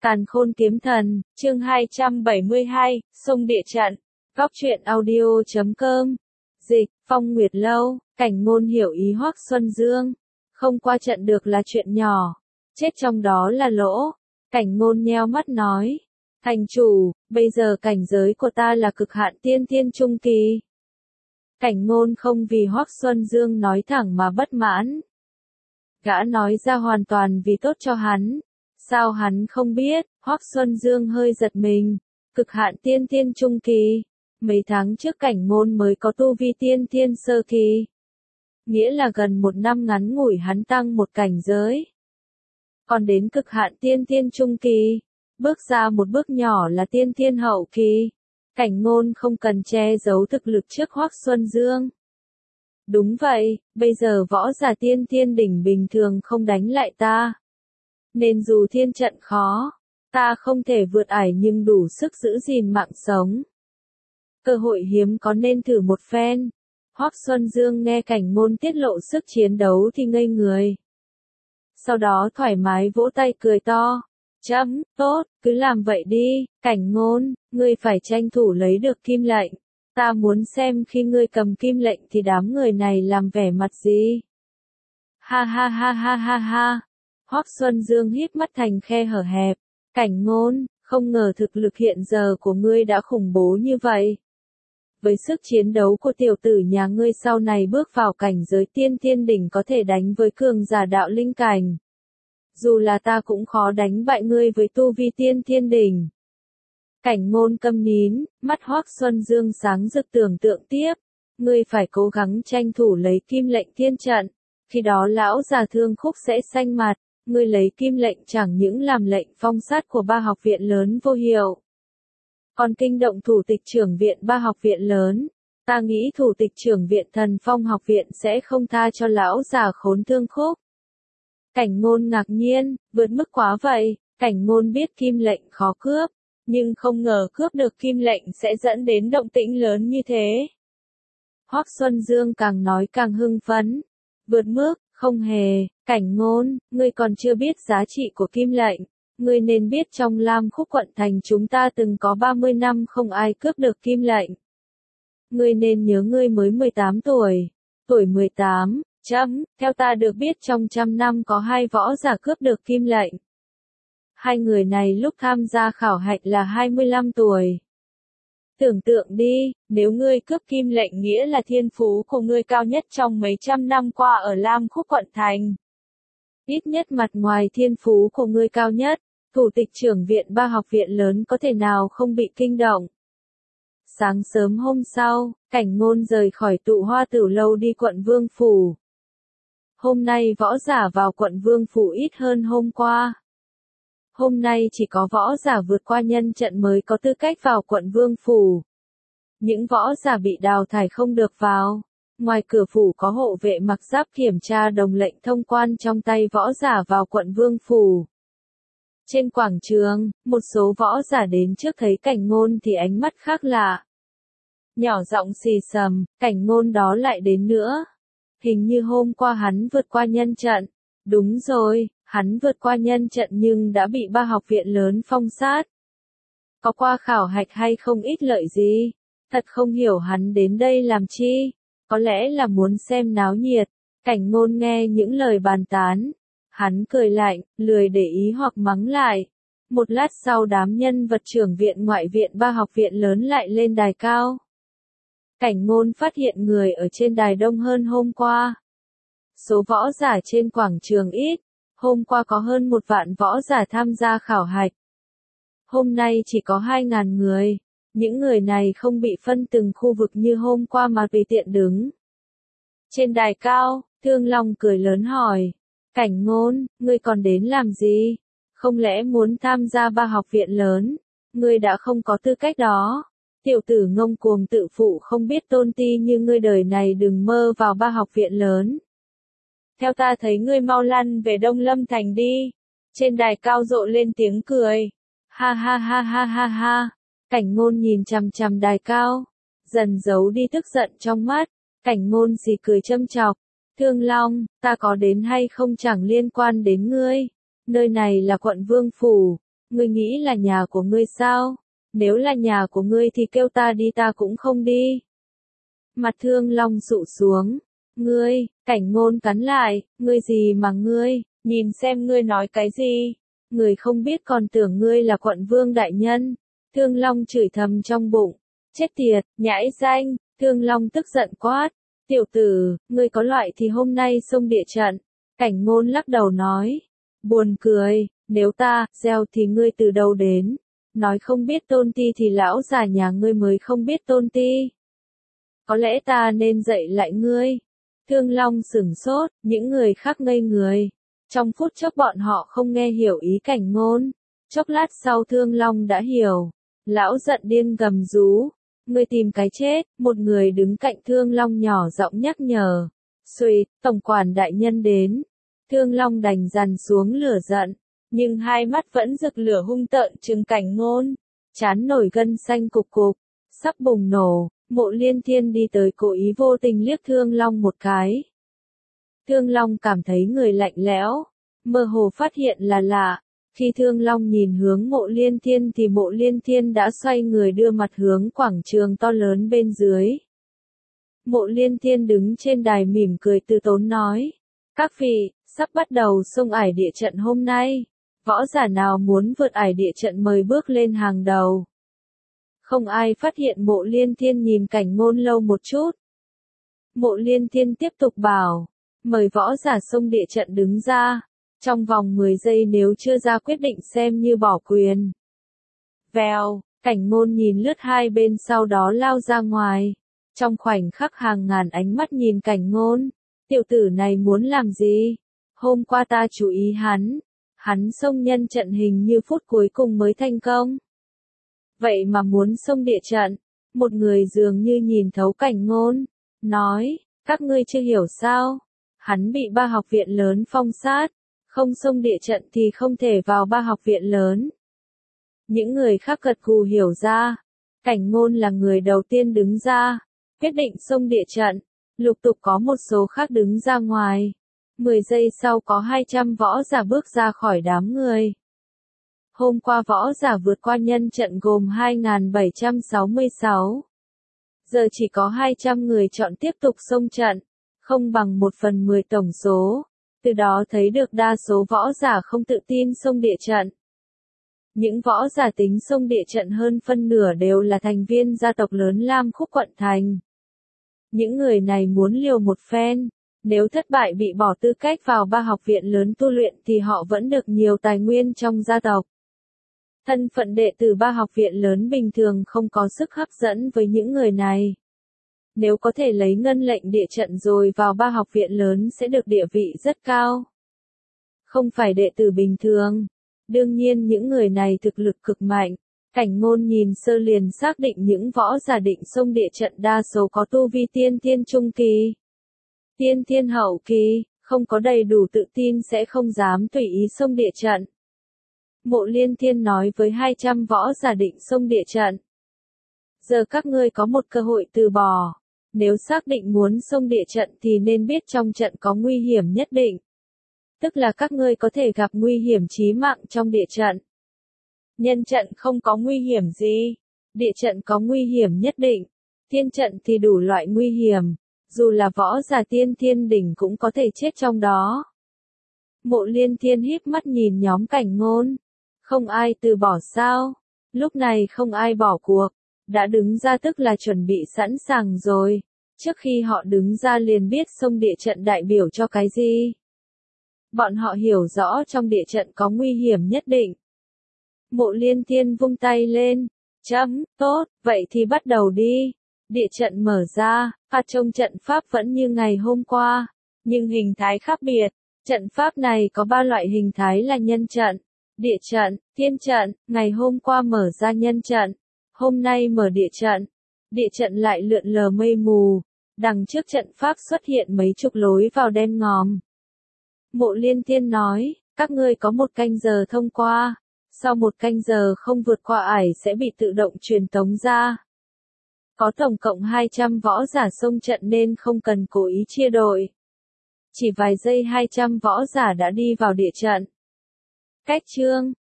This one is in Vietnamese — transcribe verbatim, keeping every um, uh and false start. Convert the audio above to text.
Càn Khôn Kiếm Thần, chương hai trăm bảy mươi hai, Sông Địa Trận, Góc truyện audio chấm com, dịch, Phong Nguyệt Lâu, Cảnh Ngôn hiểu ý Hoắc Xuân Dương, không qua trận được là chuyện nhỏ, chết trong đó là lỗ. Cảnh Ngôn nheo mắt nói, thành chủ, bây giờ cảnh giới của ta là cực hạn tiên thiên trung kỳ. Cảnh Ngôn không vì Hoắc Xuân Dương nói thẳng mà bất mãn. Gã nói ra hoàn toàn vì tốt cho hắn. Sao hắn không biết? Hoắc Xuân Dương hơi giật mình. Cực hạn tiên thiên trung kỳ. Mấy tháng trước Cảnh Ngôn mới có tu vi tiên thiên sơ kỳ. Nghĩa là gần một năm ngắn ngủi hắn tăng một cảnh giới. Còn đến cực hạn tiên thiên trung kỳ. Bước ra một bước nhỏ là tiên thiên hậu kỳ. Cảnh Ngôn không cần che giấu thực lực trước Hoắc Xuân Dương. Đúng vậy, bây giờ võ giả tiên thiên đỉnh bình thường không đánh lại ta. Nên dù thiên trận khó, ta không thể vượt ải nhưng đủ sức giữ gìn mạng sống. Cơ hội hiếm có nên thử một phen. Hoắc Xuân Dương nghe Cảnh Ngôn tiết lộ sức chiến đấu thì ngây người. Sau đó thoải mái vỗ tay cười to. Chấm, tốt, cứ làm vậy đi, Cảnh Ngôn, ngươi phải tranh thủ lấy được kim lệnh. Ta muốn xem khi ngươi cầm kim lệnh thì đám người này làm vẻ mặt gì. Ha ha ha ha ha ha. Hoắc Xuân Dương híp mắt thành khe hở hẹp. Cảnh Ngôn, không ngờ thực lực hiện giờ của ngươi đã khủng bố như vậy. Với sức chiến đấu của tiểu tử nhà ngươi sau này bước vào cảnh giới tiên thiên đỉnh có thể đánh với cường giả đạo linh cảnh. Dù là ta cũng khó đánh bại ngươi với tu vi tiên thiên đỉnh. Cảnh Ngôn câm nín, mắt Hoắc Xuân Dương sáng rực tưởng tượng tiếp. Ngươi phải cố gắng tranh thủ lấy kim lệnh thiên trận. Khi đó lão già Thương Khúc sẽ xanh mặt. Ngươi lấy kim lệnh chẳng những làm lệnh phong sát của ba học viện lớn vô hiệu. Còn kinh động thủ tịch trưởng viện ba học viện lớn. Ta nghĩ thủ tịch trưởng viện Thần Phong học viện sẽ không tha cho lão già khốn Thương Khúc. Cảnh Ngôn ngạc nhiên, vượt mức quá vậy. Cảnh Ngôn biết kim lệnh khó cướp. Nhưng không ngờ cướp được kim lệnh sẽ dẫn đến động tĩnh lớn như thế. Hoắc Xuân Dương càng nói càng hưng phấn. Vượt mức, không hề, Cảnh Ngôn, ngươi còn chưa biết giá trị của kim lệnh. Ngươi nên biết trong Lam Khúc quận thành chúng ta từng có ba mươi năm không ai cướp được kim lệnh. Ngươi nên nhớ ngươi mới mười tám tuổi. Tuổi mười tám, chấm, theo ta được biết trong trăm năm có hai võ giả cướp được kim lệnh. Hai người này lúc tham gia khảo hạch là hai mươi lăm tuổi. Tưởng tượng đi, nếu ngươi cướp kim lệnh nghĩa là thiên phú của ngươi cao nhất trong mấy trăm năm qua ở Lam Khúc quận thành. Ít nhất mặt ngoài thiên phú của ngươi cao nhất, thủ tịch trưởng viện ba học viện lớn có thể nào không bị kinh động. Sáng sớm hôm sau, Cảnh Ngôn rời khỏi Tụ Hoa Tử Lâu đi quận Vương Phủ. Hôm nay võ giả vào quận Vương Phủ ít hơn hôm qua. Hôm nay chỉ có võ giả vượt qua nhân trận mới có tư cách vào quận Vương Phủ. Những võ giả bị đào thải không được vào. Ngoài cửa phủ có hộ vệ mặc giáp kiểm tra đồng lệnh thông quan trong tay võ giả vào quận Vương Phủ. Trên quảng trường, một số võ giả đến trước thấy Cảnh Ngôn thì ánh mắt khác lạ. Nhỏ giọng xì xầm, Cảnh Ngôn đó lại đến nữa. Hình như hôm qua hắn vượt qua nhân trận. Đúng rồi, hắn vượt qua nhân trận nhưng đã bị ba học viện lớn phong sát. Có qua khảo hạch hay không ít lợi gì? Thật không hiểu hắn đến đây làm chi? Có lẽ là muốn xem náo nhiệt. Cảnh Ngôn nghe những lời bàn tán. Hắn cười lạnh, lười để ý hoặc mắng lại. Một lát sau đám nhân vật trưởng viện ngoại viện ba học viện lớn lại lên đài cao. Cảnh Ngôn phát hiện người ở trên đài đông hơn hôm qua. Số võ giả trên quảng trường ít. Hôm qua có hơn một vạn võ giả tham gia khảo hạch. Hôm nay chỉ có hai ngàn người. Những người này không bị phân từng khu vực như hôm qua mà tùy tiện đứng. Trên đài cao, Thương Long cười lớn hỏi. Cảnh Ngôn, ngươi còn đến làm gì? Không lẽ muốn tham gia ba học viện lớn? Ngươi đã không có tư cách đó. Tiểu tử ngông cuồng tự phụ không biết tôn ti như ngươi đời này đừng mơ vào ba học viện lớn. Theo ta thấy ngươi mau lăn về Đông Lâm Thành đi. Trên đài cao rộ lên tiếng cười. Ha ha ha ha ha ha. Cảnh Ngôn nhìn chằm chằm đài cao. Dần giấu đi tức giận trong mắt. Cảnh Ngôn xì cười châm chọc. Thương Long, ta có đến hay không chẳng liên quan đến ngươi. Nơi này là quận Vương Phủ. Ngươi nghĩ là nhà của ngươi sao? Nếu là nhà của ngươi thì kêu ta đi ta cũng không đi. Mặt Thương Long sụ xuống. Ngươi, Cảnh Ngôn cắn lại, ngươi gì mà ngươi, nhìn xem ngươi nói cái gì. Người không biết còn tưởng ngươi là quận vương đại nhân. Thương Long chửi thầm trong bụng. Chết tiệt, nhãi danh, Thương Long tức giận quát. Tiểu tử, ngươi có loại thì hôm nay xông địa trận. Cảnh Ngôn lắc đầu nói. Buồn cười, nếu ta, gieo thì ngươi từ đâu đến. Nói không biết tôn ti thì lão già nhà ngươi mới không biết tôn ti. Có lẽ ta nên dạy lại ngươi. Thương Long sửng sốt, những người khác ngây người. Trong phút chốc bọn họ không nghe hiểu ý Cảnh Ngôn. Chốc lát sau Thương Long đã hiểu. Lão giận điên gầm rú. Ngươi tìm cái chết, một người đứng cạnh Thương Long nhỏ giọng nhắc nhở. Xuy, tổng quản đại nhân đến. Thương Long đành dằn xuống lửa giận, nhưng hai mắt vẫn rực lửa hung tợn trừng Cảnh Ngôn. Chán nổi gân xanh cục cục, sắp bùng nổ. Mộ Liên Thiên đi tới cố ý vô tình liếc Thương Long một cái. Thương Long cảm thấy người lạnh lẽo, mơ hồ phát hiện là lạ. Khi Thương Long nhìn hướng Mộ Liên Thiên thì Mộ Liên Thiên đã xoay người đưa mặt hướng quảng trường to lớn bên dưới. Mộ Liên Thiên đứng trên đài mỉm cười từ tốn nói. Các vị, sắp bắt đầu xông ải địa trận hôm nay. Võ giả nào muốn vượt ải địa trận mời bước lên hàng đầu. Không ai phát hiện Mộ Liên Thiên nhìn Cảnh Ngôn lâu một chút. Mộ Liên Thiên tiếp tục bảo. Mời võ giả xông địa trận đứng ra. Trong vòng mười giây nếu chưa ra quyết định xem như bỏ quyền. Vèo, Cảnh Ngôn nhìn lướt hai bên sau đó lao ra ngoài. Trong khoảnh khắc hàng ngàn ánh mắt nhìn Cảnh Ngôn. Tiểu tử này muốn làm gì? Hôm qua ta chú ý hắn. Hắn xông nhân trận hình như phút cuối cùng mới thành công. Vậy mà muốn xông địa trận. Một người dường như nhìn thấu Cảnh Ngôn. Nói, các ngươi chưa hiểu sao? Hắn bị ba học viện lớn phong sát. Không xông địa trận thì không thể vào ba học viện lớn. Những người khác gật gù hiểu ra. Cảnh Ngôn là người đầu tiên đứng ra. Quyết định xông địa trận. Lục tục có một số khác đứng ra ngoài. mười giây sau có hai trăm võ giả bước ra khỏi đám người. Hôm qua võ giả vượt qua nhân trận gồm hai nghìn bảy trăm sáu mươi sáu. Giờ chỉ có hai trăm người chọn tiếp tục xông trận. Không bằng một phần mười tổng số. Từ đó thấy được đa số võ giả không tự tin xông địa trận. Những võ giả tính xông địa trận hơn phân nửa đều là thành viên gia tộc lớn Lam Khúc quận thành. Những người này muốn liều một phen. Nếu thất bại bị bỏ tư cách vào ba học viện lớn tu luyện thì họ vẫn được nhiều tài nguyên trong gia tộc. Thân phận đệ tử ba học viện lớn bình thường không có sức hấp dẫn với những người này. Nếu có thể lấy ngân lệnh địa trận rồi vào ba học viện lớn sẽ được địa vị rất cao. Không phải đệ tử bình thường. Đương nhiên những người này thực lực cực mạnh. Cảnh Ngôn nhìn sơ liền xác định những võ giả định xông địa trận đa số có tu vi tiên thiên trung kỳ. Tiên thiên hậu kỳ, không có đầy đủ tự tin sẽ không dám tùy ý xông địa trận. Mộ Liên Thiên nói với hai trăm võ giả định xông địa trận. Giờ các ngươi có một cơ hội từ bỏ. Nếu xác định muốn xông địa trận thì nên biết trong trận có nguy hiểm nhất định. Tức là các ngươi có thể gặp nguy hiểm chí mạng trong địa trận. Nhân trận không có nguy hiểm gì. Địa trận có nguy hiểm nhất định. Thiên trận thì đủ loại nguy hiểm. Dù là võ giả tiên thiên đỉnh cũng có thể chết trong đó. Mộ Liên Thiên híp mắt nhìn nhóm Cảnh Ngôn. Không ai từ bỏ sao? Lúc này không ai bỏ cuộc. Đã đứng ra tức là chuẩn bị sẵn sàng rồi. Trước khi họ đứng ra liền biết xông địa trận đại biểu cho cái gì. Bọn họ hiểu rõ trong địa trận có nguy hiểm nhất định. Mộ Liên Thiên vung tay lên. Chấm, tốt, vậy thì bắt đầu đi. Địa trận mở ra, phạt trong trận pháp vẫn như ngày hôm qua, nhưng hình thái khác biệt. Trận pháp này có ba loại hình thái là nhân trận, địa trận, thiên trận. Ngày hôm qua mở ra nhân trận, hôm nay mở địa trận. Địa trận lại lượn lờ mây mù, đằng trước trận pháp xuất hiện mấy chục lối vào đen ngòm. Mộ Liên Thiên nói, các ngươi có một canh giờ thông qua, sau một canh giờ không vượt qua ải sẽ bị tự động truyền tống ra. Có tổng cộng hai trăm võ giả xông trận nên không cần cố ý chia đội. Chỉ vài giây hai trăm võ giả đã đi vào địa trận. Cách chương